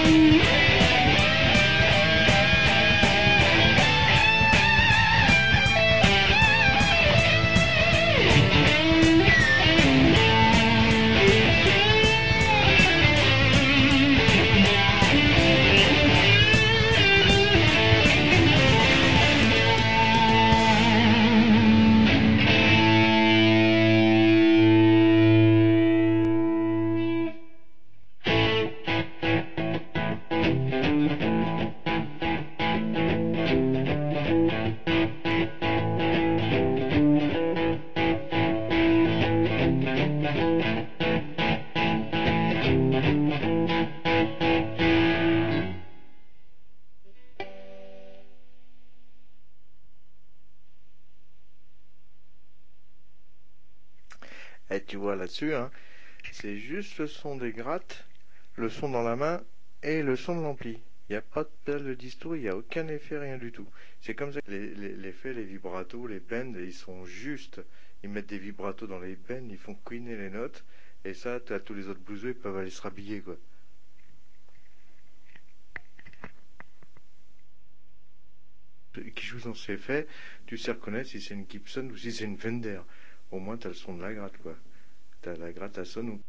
Et tu vois là-dessus, hein, c'est juste le son des grattes, le son dans la main et le son de l'ampli. Il n'y a pas de pédale de disto, il n'y a aucun effet, rien du tout. C'est comme ça que l'effet, les vibratos, les bends, ils sont justes. Ils mettent des vibratos dans les bends, ils font couiner les notes, et ça, tous les autres blueseux, ils peuvent aller se rhabiller, quoi. Qui joue dans ces effets, tu sais reconnaître si c'est une Gibson ou si c'est une Fender. Au moins, t'as le son de la gratte, quoi. T'as la gratte à sonne